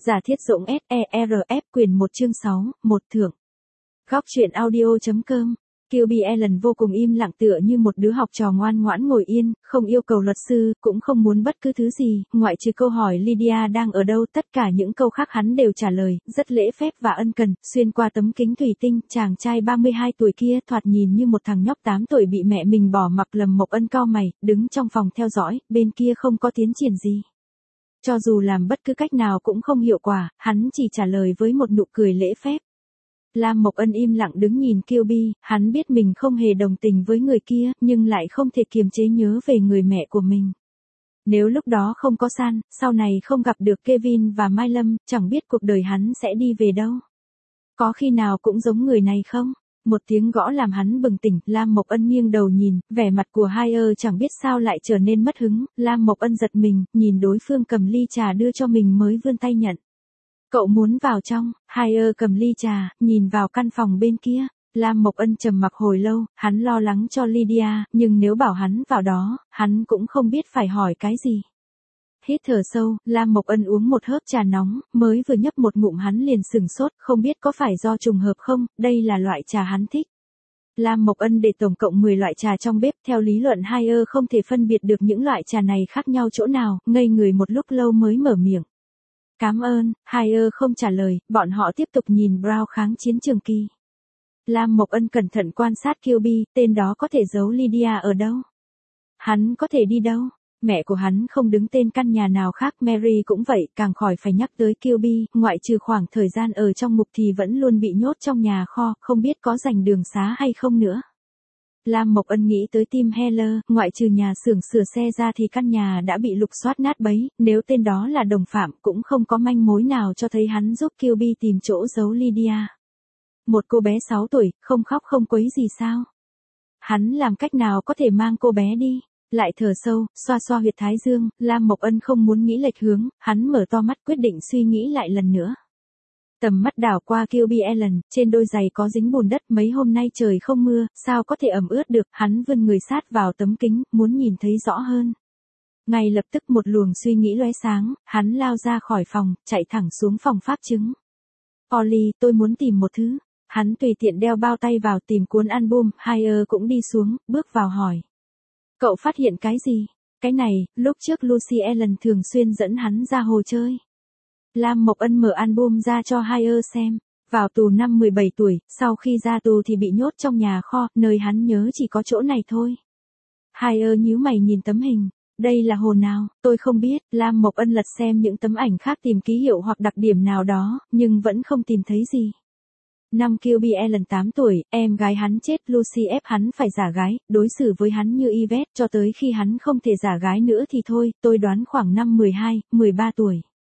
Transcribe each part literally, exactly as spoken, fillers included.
Giả thiết rỗng ét e rờ ép quyền một chương sáu, một thưởng. Góc truyện audio.com. Kilby Ellen vô cùng im lặng tựa như một đứa học trò ngoan ngoãn ngồi yên, không yêu cầu luật sư, cũng không muốn bất cứ thứ gì, ngoại trừ câu hỏi Lydia đang ở đâu, tất cả những câu khác hắn đều trả lời, rất lễ phép và ân cần, xuyên qua tấm kính thủy tinh, chàng trai ba mươi hai tuổi kia thoạt nhìn như một thằng nhóc tám tuổi bị mẹ mình bỏ mặc. Lâm Mộc Ân cau mày, đứng trong phòng theo dõi, bên kia không có tiến triển gì. Cho dù làm bất cứ cách nào cũng không hiệu quả, hắn chỉ trả lời với một nụ cười lễ phép. Lam Mộc Ân im lặng đứng nhìn Kilby, hắn biết mình không hề đồng tình với người kia, nhưng lại không thể kiềm chế nhớ về người mẹ của mình. Nếu lúc đó không có San, sau này không gặp được Kevin và Mai Lâm, chẳng biết cuộc đời hắn sẽ đi về đâu. Có khi nào cũng giống người này không? Một tiếng gõ làm hắn bừng tỉnh, Lam Mộc Ân nghiêng đầu nhìn, vẻ mặt của Haier chẳng biết sao lại trở nên mất hứng, Lam Mộc Ân giật mình, nhìn đối phương cầm ly trà đưa cho mình mới vươn tay nhận. Cậu muốn vào trong? Haier cầm ly trà, nhìn vào căn phòng bên kia. Lam Mộc Ân trầm mặc hồi lâu, hắn lo lắng cho Lydia, nhưng nếu bảo hắn vào đó, hắn cũng không biết phải hỏi cái gì. Hít thở sâu, Lam Mộc Ân uống một hớp trà nóng, mới vừa nhấp một ngụm hắn liền sừng sốt, không biết có phải do trùng hợp không, đây là loại trà hắn thích. Lam Mộc Ân để tổng cộng mười loại trà trong bếp, theo lý luận Haier không thể phân biệt được những loại trà này khác nhau chỗ nào, ngây người một lúc lâu mới mở miệng. Cảm ơn, Haier không trả lời, bọn họ tiếp tục nhìn Brown kháng chiến trường kỳ. Lam Mộc Ân cẩn thận quan sát Kilby, tên đó có thể giấu Lydia ở đâu? Hắn có thể đi đâu? Mẹ của hắn không đứng tên căn nhà nào khác, Mary cũng vậy, càng khỏi phải nhắc tới Kilby, ngoại trừ khoảng thời gian ở trong ngục thì vẫn luôn bị nhốt trong nhà kho, không biết có giành đường xá hay không nữa. Lam Mộc Ân nghĩ tới Tim Heller, ngoại trừ nhà xưởng sửa xe ra thì căn nhà đã bị lục soát nát bấy, nếu tên đó là đồng phạm cũng không có manh mối nào cho thấy hắn giúp Kilby tìm chỗ giấu Lydia. Một cô bé sáu tuổi, không khóc không quấy gì sao? Hắn làm cách nào có thể mang cô bé đi? Lại thở sâu, xoa xoa huyệt thái dương, Lam Mộc Ân không muốn nghĩ lệch hướng, hắn mở to mắt quyết định suy nghĩ lại lần nữa. Tầm mắt đảo qua Kilby Ellen, trên đôi giày có dính bùn đất, mấy hôm nay trời không mưa, sao có thể ẩm ướt được, hắn vươn người sát vào tấm kính, muốn nhìn thấy rõ hơn. Ngay lập tức một luồng suy nghĩ lóe sáng, hắn lao ra khỏi phòng, chạy thẳng xuống phòng pháp chứng. Polly, tôi muốn tìm một thứ. Hắn tùy tiện đeo bao tay vào tìm cuốn album, Haier cũng đi xuống, bước vào hỏi. Cậu phát hiện cái gì? Cái này, lúc trước Lucy Ellen thường xuyên dẫn hắn ra hồ chơi. Lam Mộc Ân mở album ra cho Haier xem. Vào tù năm mười bảy tuổi, sau khi ra tù thì bị nhốt trong nhà kho, nơi hắn nhớ chỉ có chỗ này thôi. Haier nhíu mày nhìn tấm hình. Đây là hồ nào, tôi không biết. Lam Mộc Ân lật xem những tấm ảnh khác tìm ký hiệu hoặc đặc điểm nào đó, nhưng vẫn không tìm thấy gì. Năm Kilby Ellen tám tuổi, em gái hắn chết, Lucy ép hắn phải giả gái, đối xử với hắn như Yvette, cho tới khi hắn không thể giả gái nữa thì thôi, tôi đoán khoảng năm mười hai, mười ba tuổi.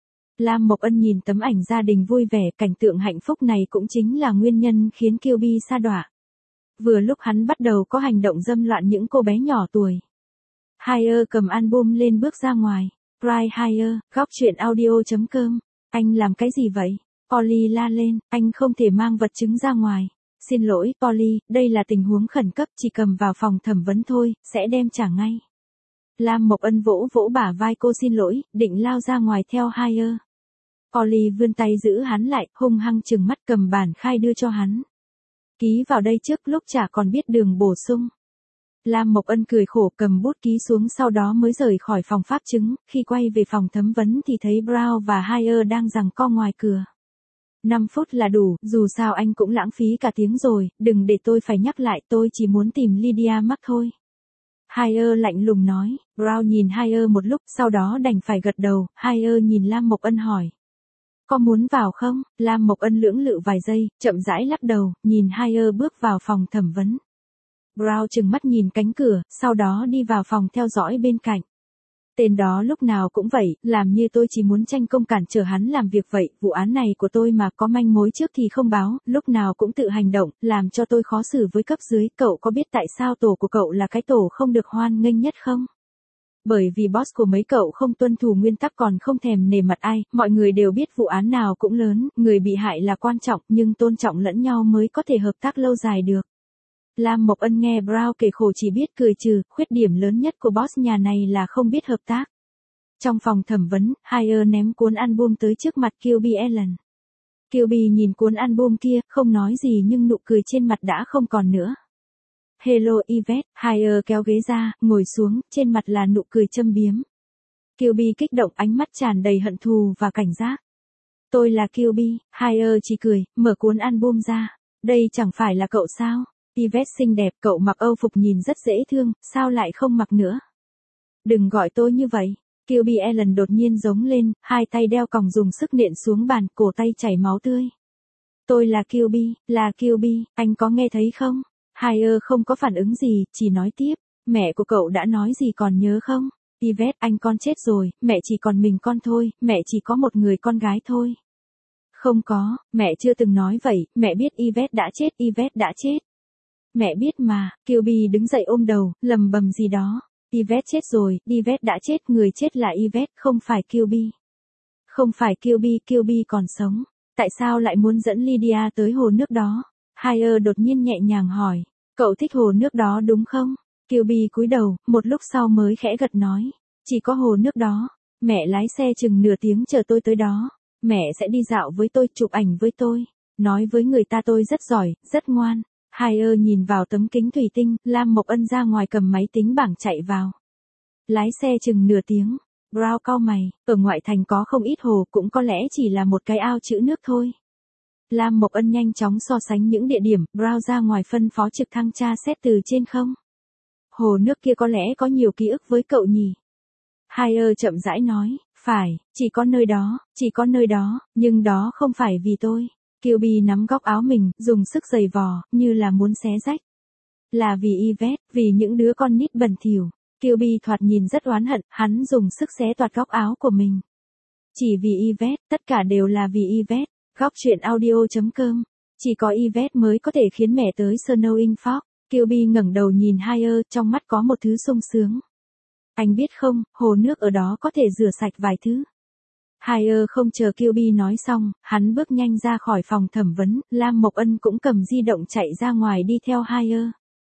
Lam Mộc Ân nhìn tấm ảnh gia đình vui vẻ, cảnh tượng hạnh phúc này cũng chính là nguyên nhân khiến Kilby sa đọa. Vừa lúc hắn bắt đầu có hành động dâm loạn những cô bé nhỏ tuổi. Haier cầm album lên bước ra ngoài. Brian Haier, góc truyện audio.com. Anh làm cái gì vậy? Polly la lên, anh không thể mang vật chứng ra ngoài. Xin lỗi, Polly, đây là tình huống khẩn cấp, chỉ cầm vào phòng thẩm vấn thôi, sẽ đem trả ngay. Lam Mộc Ân vỗ vỗ bả vai cô xin lỗi, định lao ra ngoài theo Haier. Polly vươn tay giữ hắn lại, hung hăng trừng mắt cầm bản khai đưa cho hắn. Ký vào đây trước, lúc trả còn biết đường bổ sung. Lam Mộc Ân cười khổ cầm bút ký xuống, sau đó mới rời khỏi phòng pháp chứng, khi quay về phòng thẩm vấn thì thấy Brown và Haier đang giằng co ngoài cửa. năm phút là đủ, dù sao anh cũng lãng phí cả tiếng rồi, đừng để tôi phải nhắc lại, tôi chỉ muốn tìm Lydia mắc thôi. Haier lạnh lùng nói. Brown nhìn Haier một lúc, sau đó đành phải gật đầu. Haier nhìn Lam Mộc Ân hỏi. Có muốn vào không? Lam Mộc Ân lưỡng lự vài giây, chậm rãi lắc đầu, nhìn Haier bước vào phòng thẩm vấn. Brown trừng mắt nhìn cánh cửa, sau đó đi vào phòng theo dõi bên cạnh. Tên đó lúc nào cũng vậy, làm như tôi chỉ muốn tranh công cản trở hắn làm việc vậy, vụ án này của tôi mà có manh mối trước thì không báo, lúc nào cũng tự hành động, làm cho tôi khó xử với cấp dưới, cậu có biết tại sao tổ của cậu là cái tổ không được hoan nghênh nhất không? Bởi vì boss của mấy cậu không tuân thủ nguyên tắc còn không thèm nể mặt ai, mọi người đều biết vụ án nào cũng lớn, người bị hại là quan trọng, nhưng tôn trọng lẫn nhau mới có thể hợp tác lâu dài được. Lam Mộc Ân nghe Brown kể khổ chỉ biết cười trừ, khuyết điểm lớn nhất của boss nhà này là không biết hợp tác. Trong phòng thẩm vấn, Hire ném cuốn album tới trước mặt Kilby Ellen. Kilby nhìn cuốn album kia, không nói gì nhưng nụ cười trên mặt đã không còn nữa. Hello Yvette, Hire kéo ghế ra, ngồi xuống, trên mặt là nụ cười châm biếm. Kilby kích động, ánh mắt tràn đầy hận thù và cảnh giác. Tôi là Kilby, Hire chỉ cười, mở cuốn album ra. Đây chẳng phải là cậu sao? Yvette xinh đẹp, cậu mặc âu phục nhìn rất dễ thương, sao lại không mặc nữa? Đừng gọi tôi như vậy. Kilby Ellen đột nhiên giống lên, hai tay đeo còng dùng sức nện xuống bàn, cổ tay chảy máu tươi. Tôi là Kilby, là Kilby, anh có nghe thấy không? Hire không có phản ứng gì, chỉ nói tiếp. Mẹ của cậu đã nói gì còn nhớ không? Yvette, anh con chết rồi, mẹ chỉ còn mình con thôi, mẹ chỉ có một người con gái thôi. Không có, mẹ chưa từng nói vậy, mẹ biết Yvette đã chết, Yvette đã chết. Mẹ biết mà, Kilby đứng dậy ôm đầu, lầm bầm gì đó. Yvette chết rồi, Yvette đã chết, người chết là Yvette, không phải Kilby. Không phải Kilby, Kilby còn sống. Tại sao lại muốn dẫn Lydia tới hồ nước đó? Hire đột nhiên nhẹ nhàng hỏi. Cậu thích hồ nước đó đúng không? Kilby cúi đầu, một lúc sau mới khẽ gật nói. Chỉ có hồ nước đó. Mẹ lái xe chừng nửa tiếng chờ tôi tới đó. Mẹ sẽ đi dạo với tôi, chụp ảnh với tôi. Nói với người ta tôi rất giỏi, rất ngoan. Hire nhìn vào tấm kính thủy tinh, Lam Mộc Ân ra ngoài cầm máy tính bảng chạy vào. Lái xe chừng nửa tiếng. Brown cau mày, ở ngoại thành có không ít hồ, cũng có lẽ chỉ là một cái ao trữ nước thôi. Lam Mộc Ân nhanh chóng so sánh những địa điểm, Brown ra ngoài phân phó trực thăng tra xét từ trên không. Hồ nước kia có lẽ có nhiều ký ức với cậu nhỉ? Hire chậm rãi nói, phải, chỉ có nơi đó, chỉ có nơi đó, nhưng đó không phải vì tôi. Kilby nắm góc áo mình, dùng sức giày vò, như là muốn xé rách. Là vì Yvette, vì những đứa con nít bẩn thỉu. Kilby thoạt nhìn rất oán hận, hắn dùng sức xé toạc góc áo của mình. Chỉ vì Yvette, tất cả đều là vì Yvette. Góc truyện audio chấm com. Chỉ có Yvette mới có thể khiến mẹ tới Snowing Fork. Kilby ngẩng đầu nhìn Hire, trong mắt có một thứ sung sướng. Anh biết không, hồ nước ở đó có thể rửa sạch vài thứ. Hire không chờ Kilby nói xong, hắn bước nhanh ra khỏi phòng thẩm vấn, Lam Mộc Ân cũng cầm di động chạy ra ngoài đi theo Hire.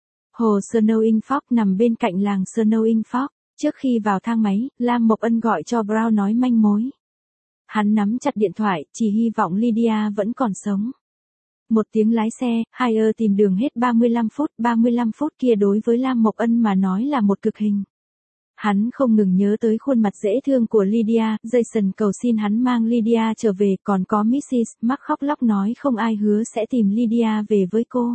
Hồ Snowing Fork nằm bên cạnh làng Snowing Fork. Trước khi vào thang máy, Lam Mộc Ân gọi cho Brown nói manh mối. Hắn nắm chặt điện thoại, chỉ hy vọng Lydia vẫn còn sống. Một tiếng lái xe, Hire tìm đường hết ba mươi lăm phút, ba mươi lăm phút kia đối với Lam Mộc Ân mà nói là một cực hình. Hắn không ngừng nhớ tới khuôn mặt dễ thương của Lydia, Jason cầu xin hắn mang Lydia trở về, còn có missus Mark khóc lóc nói không ai hứa sẽ tìm Lydia về với cô.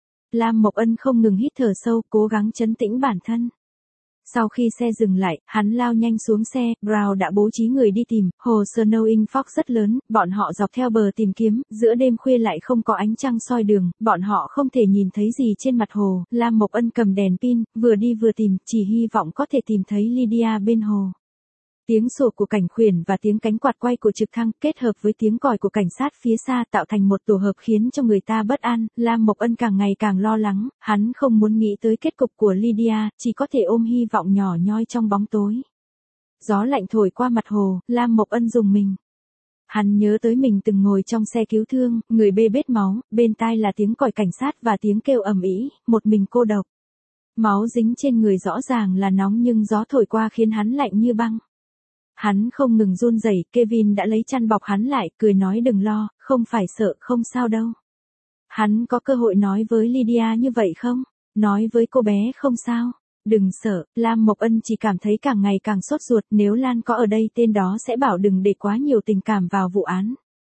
Lam Mộc Ân không ngừng hít thở sâu, cố gắng trấn tĩnh bản thân. Sau khi xe dừng lại, hắn lao nhanh xuống xe, Brown đã bố trí người đi tìm, hồ Snowing Fork rất lớn, bọn họ dọc theo bờ tìm kiếm, giữa đêm khuya lại không có ánh trăng soi đường, bọn họ không thể nhìn thấy gì trên mặt hồ, Lam Mộc Ân cầm đèn pin, vừa đi vừa tìm, chỉ hy vọng có thể tìm thấy Lydia bên hồ. Tiếng sủa của cảnh khuyển và tiếng cánh quạt quay của trực thăng kết hợp với tiếng còi của cảnh sát phía xa tạo thành một tổ hợp khiến cho người ta bất an, Lam Mộc Ân càng ngày càng lo lắng, hắn không muốn nghĩ tới kết cục của Lydia, chỉ có thể ôm hy vọng nhỏ nhoi trong bóng tối. Gió lạnh thổi qua mặt hồ, Lam Mộc Ân rùng mình. Hắn nhớ tới mình từng ngồi trong xe cứu thương, người bê bết máu, bên tai là tiếng còi cảnh sát và tiếng kêu ầm ĩ, một mình cô độc. Máu dính trên người rõ ràng là nóng nhưng gió thổi qua khiến hắn lạnh như băng. Hắn không ngừng run rẩy, Kevin đã lấy chăn bọc hắn lại, cười nói đừng lo, không phải sợ, không sao đâu. Hắn có cơ hội nói với Lydia như vậy không? Nói với cô bé không sao. Đừng sợ, Lam Mộc Ân chỉ cảm thấy càng ngày càng sốt ruột, nếu Lan có ở đây tên đó sẽ bảo đừng để quá nhiều tình cảm vào vụ án.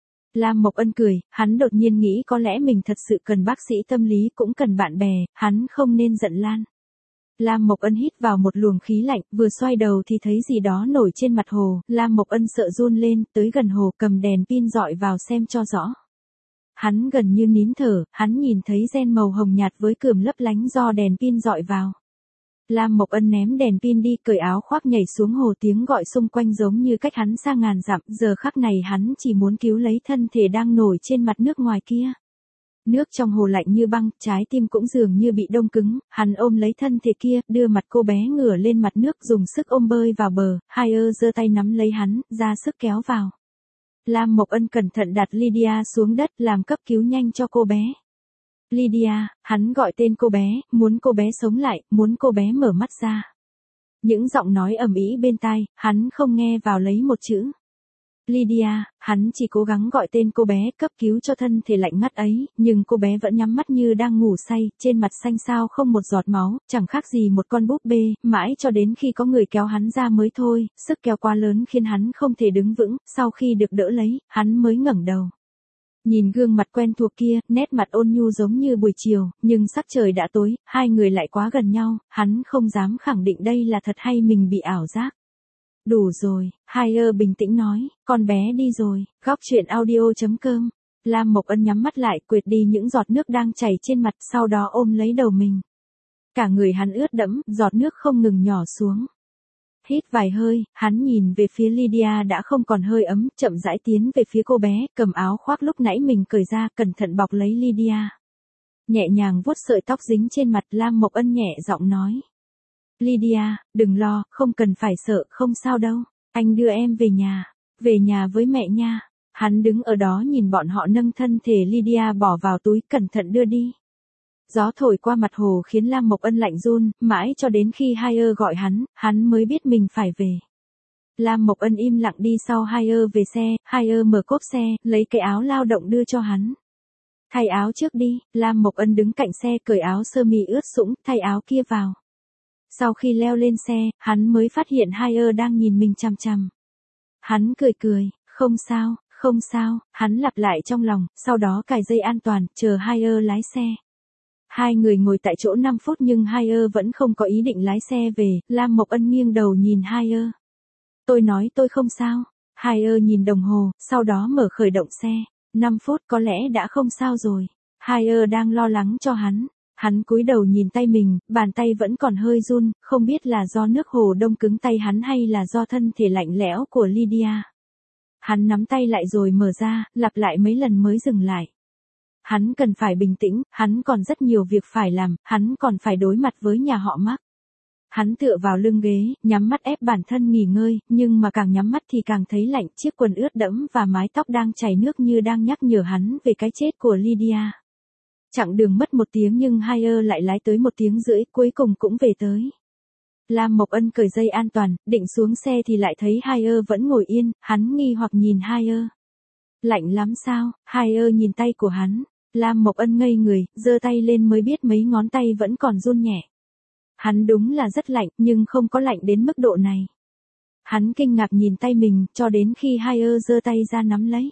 Lam Mộc Ân cười, hắn đột nhiên nghĩ có lẽ mình thật sự cần bác sĩ tâm lý cũng cần bạn bè, hắn không nên giận Lan. Lam Mộc Ân hít vào một luồng khí lạnh, vừa xoay đầu thì thấy gì đó nổi trên mặt hồ, Lam Mộc Ân sợ run lên, tới gần hồ cầm đèn pin dọi vào xem cho rõ. Hắn gần như nín thở, hắn nhìn thấy ren màu hồng nhạt với cườm lấp lánh do đèn pin dọi vào. Lam Mộc Ân ném đèn pin đi, cởi áo khoác nhảy xuống hồ, tiếng gọi xung quanh giống như cách hắn xa ngàn dặm, giờ khắc này hắn chỉ muốn cứu lấy thân thể đang nổi trên mặt nước ngoài kia. Nước trong hồ lạnh như băng, trái tim cũng dường như bị đông cứng, hắn ôm lấy thân thể kia, đưa mặt cô bé ngửa lên mặt nước dùng sức ôm bơi vào bờ, Hire giơ tay nắm lấy hắn, ra sức kéo vào. Lam Mộc Ân cẩn thận đặt Lydia xuống đất, làm cấp cứu nhanh cho cô bé. Lydia, hắn gọi tên cô bé, muốn cô bé sống lại, muốn cô bé mở mắt ra. Những giọng nói ầm ĩ bên tai, hắn không nghe vào lấy một chữ. Lydia, hắn chỉ cố gắng gọi tên cô bé cấp cứu cho thân thể lạnh ngắt ấy, nhưng cô bé vẫn nhắm mắt như đang ngủ say, trên mặt xanh xao không một giọt máu, chẳng khác gì một con búp bê, mãi cho đến khi có người kéo hắn ra mới thôi, sức kéo quá lớn khiến hắn không thể đứng vững, sau khi được đỡ lấy, hắn mới ngẩng đầu. Nhìn gương mặt quen thuộc kia, nét mặt ôn nhu giống như buổi chiều, nhưng sắc trời đã tối, hai người lại quá gần nhau, hắn không dám khẳng định đây là thật hay mình bị ảo giác. Đủ rồi, Haier bình tĩnh nói, con bé đi rồi, góc chuyện audio chấm com. Lam Mộc Ân nhắm mắt lại, quệt đi những giọt nước đang chảy trên mặt, sau đó ôm lấy đầu mình. Cả người hắn ướt đẫm, giọt nước không ngừng nhỏ xuống. Hít vài hơi, hắn nhìn về phía Lydia đã không còn hơi ấm, chậm rãi tiến về phía cô bé, cầm áo khoác lúc nãy mình cởi ra, cẩn thận bọc lấy Lydia. Nhẹ nhàng vuốt sợi tóc dính trên mặt, Lam Mộc Ân nhẹ giọng nói. Lydia, đừng lo, không cần phải sợ, không sao đâu. Anh đưa em về nhà. Về nhà với mẹ nha. Hắn đứng ở đó nhìn bọn họ nâng thân thể Lydia bỏ vào túi, cẩn thận đưa đi. Gió thổi qua mặt hồ khiến Lam Mộc Ân lạnh run, mãi cho đến khi Haier gọi hắn, hắn mới biết mình phải về. Lam Mộc Ân im lặng đi sau Haier về xe, Haier mở cốp xe, lấy cái áo lao động đưa cho hắn. Thay áo trước đi, Lam Mộc Ân đứng cạnh xe cởi áo sơ mi ướt sũng, thay áo kia vào. Sau khi leo lên xe, hắn mới phát hiện Haier đang nhìn mình chằm chằm. Hắn cười cười, không sao, không sao, hắn lặp lại trong lòng, sau đó cài dây an toàn, chờ Haier lái xe. Hai người ngồi tại chỗ năm phút nhưng Haier vẫn không có ý định lái xe về, Lam Mộc Ân nghiêng đầu nhìn Haier. Tôi nói tôi không sao. Haier nhìn đồng hồ, sau đó mở khởi động xe. năm phút có lẽ đã không sao rồi. Haier đang lo lắng cho hắn. Hắn cúi đầu nhìn tay mình, bàn tay vẫn còn hơi run, không biết là do nước hồ đông cứng tay hắn hay là do thân thể lạnh lẽo của Lydia. Hắn nắm tay lại rồi mở ra, lặp lại mấy lần mới dừng lại. Hắn cần phải bình tĩnh, hắn còn rất nhiều việc phải làm, hắn còn phải đối mặt với nhà họ Mark. Hắn tựa vào lưng ghế, nhắm mắt ép bản thân nghỉ ngơi, nhưng mà càng nhắm mắt thì càng thấy lạnh, chiếc quần ướt đẫm và mái tóc đang chảy nước như đang nhắc nhở hắn về cái chết của Lydia. Chặng đường mất một tiếng nhưng Haier lại lái tới một tiếng rưỡi, cuối cùng cũng về tới. Lam Mộc Ân cởi dây an toàn, định xuống xe thì lại thấy Haier vẫn ngồi yên, hắn nghi hoặc nhìn Haier. Lạnh lắm sao? Haier nhìn tay của hắn. Lam Mộc Ân ngây người, giơ tay lên mới biết mấy ngón tay vẫn còn run nhẹ. Hắn đúng là rất lạnh, nhưng không có lạnh đến mức độ này. Hắn kinh ngạc nhìn tay mình, cho đến khi Haier giơ tay ra nắm lấy.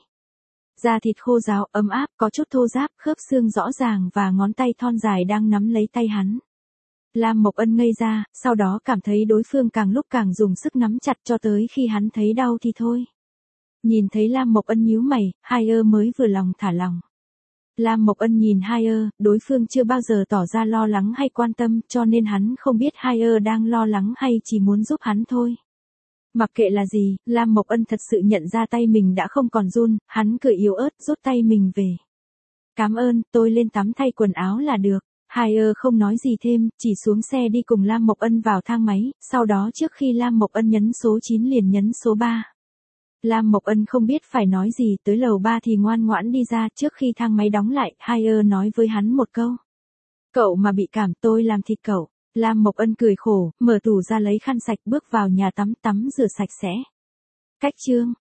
Da thịt khô ráo, ấm áp, có chút thô ráp, khớp xương rõ ràng và ngón tay thon dài đang nắm lấy tay hắn. Lam Mộc Ân ngây ra, sau đó cảm thấy đối phương càng lúc càng dùng sức nắm chặt cho tới khi hắn thấy đau thì thôi. Nhìn thấy Lam Mộc Ân nhíu mày, Haier mới vừa lòng thả lòng. Lam Mộc Ân nhìn Haier, đối phương chưa bao giờ tỏ ra lo lắng hay quan tâm, cho nên hắn không biết Haier đang lo lắng hay chỉ muốn giúp hắn thôi. Mặc kệ là gì, Lam Mộc Ân thật sự nhận ra tay mình đã không còn run, hắn cười yếu ớt rút tay mình về. Cảm ơn, tôi lên tắm thay quần áo là được. Haier không nói gì thêm, chỉ xuống xe đi cùng Lam Mộc Ân vào thang máy, sau đó trước khi Lam Mộc Ân nhấn số chín liền nhấn số ba. Lam Mộc Ân không biết phải nói gì, tới lầu ba thì ngoan ngoãn đi ra, trước khi thang máy đóng lại, Haier nói với hắn một câu. Cậu mà bị cảm tôi làm thịt cậu. Lam Mộc Ân cười khổ, mở tủ ra lấy khăn sạch bước vào nhà tắm tắm rửa sạch sẽ. Cách chương